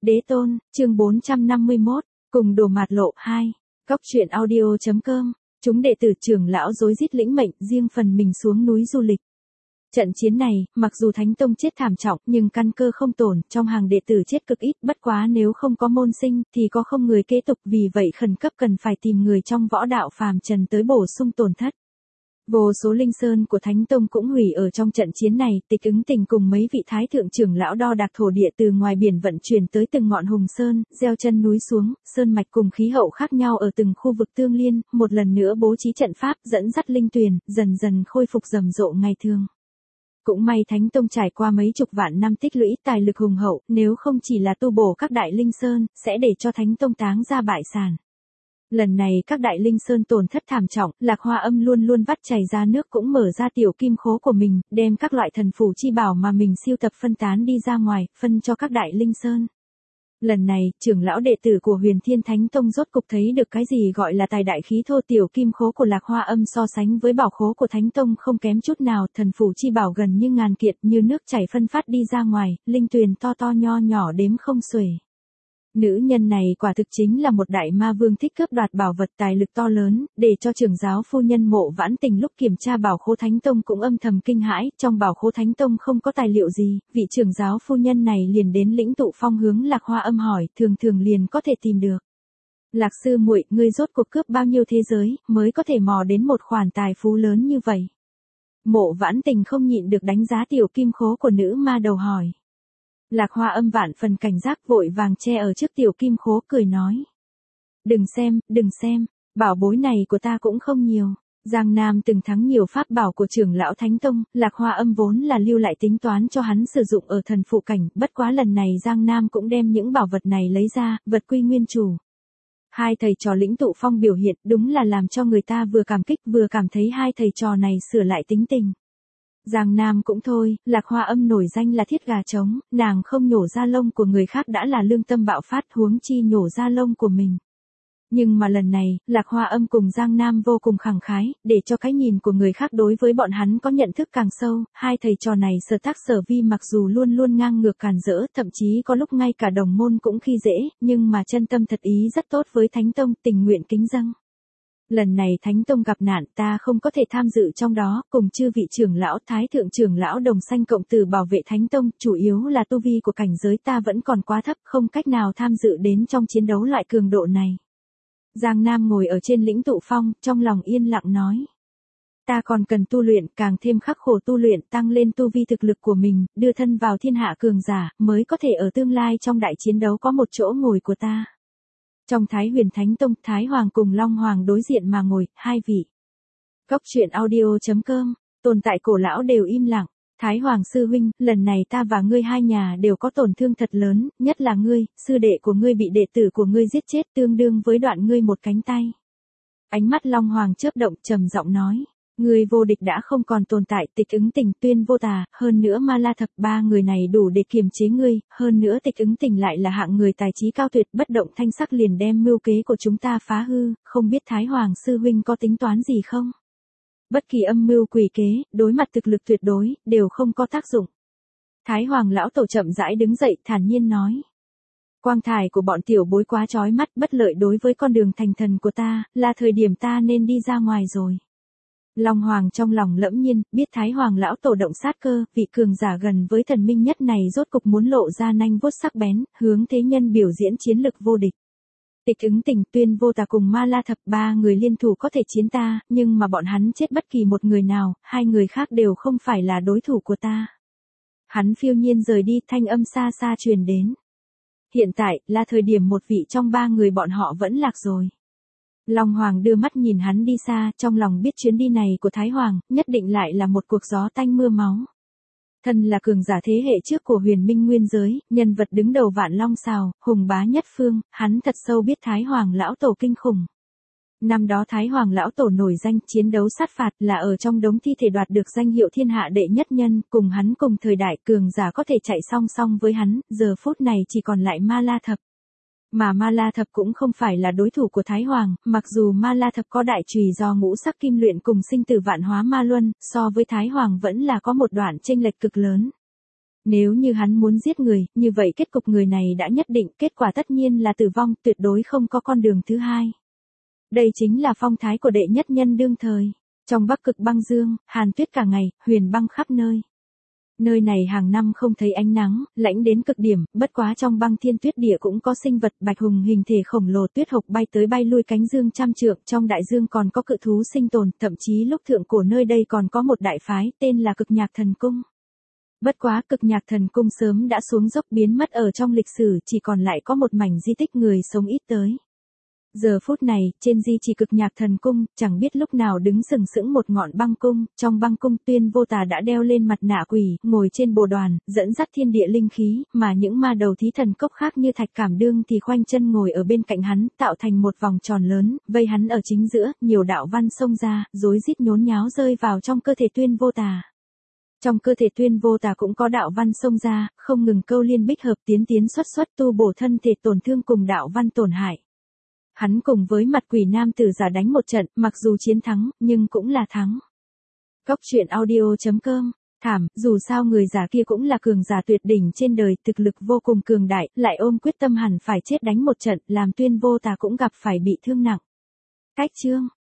Đế tôn, chương 451, cùng đổ mạt lộ 2. Cóc truyện audio.com. Chúng đệ tử trưởng lão rối rít lĩnh mệnh, riêng phần mình xuống núi du lịch. Trận chiến này, mặc dù Thánh Tông chết thảm trọng, nhưng căn cơ không tổn, trong hàng đệ tử chết cực ít, bất quá nếu không có môn sinh, thì có không người kế tục, vì vậy khẩn cấp cần phải tìm người trong võ đạo phàm trần tới bổ sung tổn thất. Vô số linh sơn của Thánh Tông cũng hủy ở trong trận chiến này, Tịch Ứng Tình cùng mấy vị thái thượng trưởng lão đo đạc thổ địa từ ngoài biển vận chuyển tới từng ngọn hùng sơn, gieo chân núi xuống, sơn mạch cùng khí hậu khác nhau ở từng khu vực tương liên, một lần nữa bố trí trận pháp dẫn dắt linh tuyền, dần dần khôi phục rầm rộ ngày thường. Cũng may Thánh Tông trải qua mấy chục vạn năm tích lũy tài lực hùng hậu, nếu không chỉ là tu bổ các đại linh sơn, sẽ để cho Thánh Tông táng ra bại sản. Lần này các đại linh sơn tổn thất thảm trọng, Lạc Hoa Âm luôn luôn vắt chảy ra nước cũng mở ra tiểu kim khố của mình, đem các loại thần phù chi bảo mà mình siêu tập phân tán đi ra ngoài, phân cho các đại linh sơn. Lần này, trưởng lão đệ tử của Huyền Thiên Thánh Tông rốt cục thấy được cái gì gọi là tài đại khí thô, tiểu kim khố của Lạc Hoa Âm so sánh với bảo khố của Thánh Tông không kém chút nào, thần phù chi bảo gần như ngàn kiện, như nước chảy phân phát đi ra ngoài, linh tuyền to to nho nhỏ đếm không xuể. Nữ nhân này quả thực chính là một đại ma vương thích cướp đoạt bảo vật, tài lực to lớn, để cho trưởng giáo phu nhân Mộ Vãn Tình lúc kiểm tra bảo khố Thánh Tông cũng âm thầm kinh hãi, trong bảo khố Thánh Tông không có tài liệu gì, vị trưởng giáo phu nhân này liền đến Lĩnh Tụ Phong hướng Lạc Hoa Âm hỏi, thường thường liền có thể tìm được. Lạc sư muội, ngươi rốt cuộc cướp bao nhiêu thế giới, mới có thể mò đến một khoản tài phú lớn như vậy? Mộ Vãn Tình không nhịn được đánh giá tiểu kim khố của nữ ma đầu hỏi. Lạc Hoa Âm vạn phần cảnh giác vội vàng che ở trước tiểu kim khố cười nói. Đừng xem, bảo bối này của ta cũng không nhiều. Giang Nam từng thắng nhiều pháp bảo của trưởng lão Thánh Tông, Lạc Hoa Âm vốn là lưu lại tính toán cho hắn sử dụng ở thần phụ cảnh, bất quá lần này Giang Nam cũng đem những bảo vật này lấy ra, vật quy nguyên chủ. Hai thầy trò Lĩnh Tụ Phong biểu hiện đúng là làm cho người ta vừa cảm kích vừa cảm thấy hai thầy trò này sửa lại tính tình. Giang Nam cũng thôi, Lạc Hoa Âm nổi danh là thiết gà trống, nàng không nhổ da lông của người khác đã là lương tâm bạo phát, huống chi nhổ da lông của mình. Nhưng mà lần này, Lạc Hoa Âm cùng Giang Nam vô cùng khẳng khái, để cho cái nhìn của người khác đối với bọn hắn có nhận thức càng sâu, hai thầy trò này sở tác sở vi mặc dù luôn luôn ngang ngược càn rỡ, thậm chí có lúc ngay cả đồng môn cũng khi dễ, nhưng mà chân tâm thật ý rất tốt với Thánh Tông, tình nguyện kính dâng. Lần này Thánh Tông gặp nạn, ta không có thể tham dự trong đó, cùng chư vị trưởng lão thái thượng trưởng lão đồng sanh cộng tử bảo vệ Thánh Tông, chủ yếu là tu vi của cảnh giới ta vẫn còn quá thấp, không cách nào tham dự đến trong chiến đấu loại cường độ này. Giang Nam ngồi ở trên Lĩnh Tụ Phong, trong lòng yên lặng nói. Ta còn cần tu luyện, càng thêm khắc khổ tu luyện, tăng lên tu vi thực lực của mình, đưa thân vào thiên hạ cường giả, mới có thể ở tương lai trong đại chiến đấu có một chỗ ngồi của ta. Trong Thái Huyền Thánh Tông, Thái Hoàng cùng Long Hoàng đối diện mà ngồi, hai vị. Cóc truyện audio.com, tồn tại cổ lão đều im lặng. Thái Hoàng sư huynh, lần này ta và ngươi hai nhà đều có tổn thương thật lớn, nhất là ngươi, sư đệ của ngươi bị đệ tử của ngươi giết chết tương đương với đoạn ngươi một cánh tay. Ánh mắt Long Hoàng chớp động trầm giọng nói. Ngươi vô địch đã không còn tồn tại, Tịch Ứng Tình, Tuyên Vô Tà, hơn nữa Ma La Thập, ba người này đủ để kiềm chế ngươi, hơn nữa Tịch Ứng Tình lại là hạng người tài trí cao tuyệt, bất động thanh sắc liền đem mưu kế của chúng ta phá hư, không biết Thái Hoàng sư huynh có tính toán gì không? Bất kỳ âm mưu quỷ kế, đối mặt thực lực tuyệt đối, đều không có tác dụng. Thái Hoàng lão tổ chậm rãi đứng dậy, thản nhiên nói. Quang thải của bọn tiểu bối quá chói mắt, bất lợi đối với con đường thành thần của ta, là thời điểm ta nên đi ra ngoài rồi. Long Hoàng trong lòng lẫm nhiên, biết Thái Hoàng lão tổ động sát cơ, vị cường giả gần với thần minh nhất này rốt cục muốn lộ ra nanh vuốt sắc bén, hướng thế nhân biểu diễn chiến lực vô địch. Tịch Ứng Tình, Tuyên Vô Tà cùng Ma La Thập, ba người liên thủ có thể chiến ta, nhưng mà bọn hắn chết bất kỳ một người nào, hai người khác đều không phải là đối thủ của ta. Hắn phiêu nhiên rời đi, thanh âm xa xa truyền đến. Hiện tại, là thời điểm một vị trong ba người bọn họ vẫn lạc rồi. Long Hoàng đưa mắt nhìn hắn đi xa, trong lòng biết chuyến đi này của Thái Hoàng, nhất định lại là một cuộc gió tanh mưa máu. Thân là cường giả thế hệ trước của huyền minh nguyên giới, nhân vật đứng đầu vạn long sào, hùng bá nhất phương, hắn thật sâu biết Thái Hoàng lão tổ kinh khủng. Năm đó Thái Hoàng lão tổ nổi danh chiến đấu sát phạt là ở trong đống thi thể đoạt được danh hiệu thiên hạ đệ nhất nhân, cùng hắn cùng thời đại cường giả có thể chạy song song với hắn, giờ phút này chỉ còn lại Ma La Thập. Mà Ma La Thập cũng không phải là đối thủ của Thái Hoàng, mặc dù Ma La Thập có đại chùy do ngũ sắc kim luyện cùng sinh tử vạn hóa ma luân, so với Thái Hoàng vẫn là có một đoạn chênh lệch cực lớn. Nếu như hắn muốn giết người, như vậy kết cục người này đã nhất định, kết quả tất nhiên là tử vong, tuyệt đối không có con đường thứ hai. Đây chính là phong thái của đệ nhất nhân đương thời. Trong Bắc Cực băng dương, hàn tuyết cả ngày, huyền băng khắp nơi. Nơi này hàng năm không thấy ánh nắng, lạnh đến cực điểm, bất quá trong băng thiên tuyết địa cũng có sinh vật bạch hùng hình thể khổng lồ tuyết hộc bay tới bay lui cánh dương trăm trượng, trong đại dương còn có cự thú sinh tồn, thậm chí lúc thượng cổ nơi đây còn có một đại phái tên là Cực Nhạc Thần Cung. Bất quá Cực Nhạc Thần Cung sớm đã xuống dốc biến mất ở trong lịch sử, chỉ còn lại có một mảnh di tích người sống ít tới. Giờ phút này, trên di chỉ Cực Nhạc Thần Cung, chẳng biết lúc nào đứng sừng sững một ngọn băng cung, trong băng cung Tuyên Vô Tà đã đeo lên mặt nạ quỷ, ngồi trên bồ đoàn, dẫn dắt thiên địa linh khí, mà những ma đầu thí thần cốc khác như Thạch Cảm Đương thì khoanh chân ngồi ở bên cạnh hắn, tạo thành một vòng tròn lớn, vây hắn ở chính giữa, nhiều đạo văn xông ra, rối rít nhốn nháo rơi vào trong cơ thể Tuyên Vô Tà. Trong cơ thể Tuyên Vô Tà cũng có đạo văn xông ra, không ngừng câu liên bích hợp tiến xuất tu bổ thân thể tổn thương cùng đạo văn tổn hại. Hắn cùng với mặt quỷ nam tử giả đánh một trận, mặc dù chiến thắng, nhưng cũng là thắng. Cóc truyện audio.com, thảm, dù sao người giả kia cũng là cường giả tuyệt đỉnh trên đời, thực lực vô cùng cường đại, lại ôm quyết tâm hẳn phải chết đánh một trận, làm Tuyên Vô Tà cũng gặp phải bị thương nặng. Cách chương.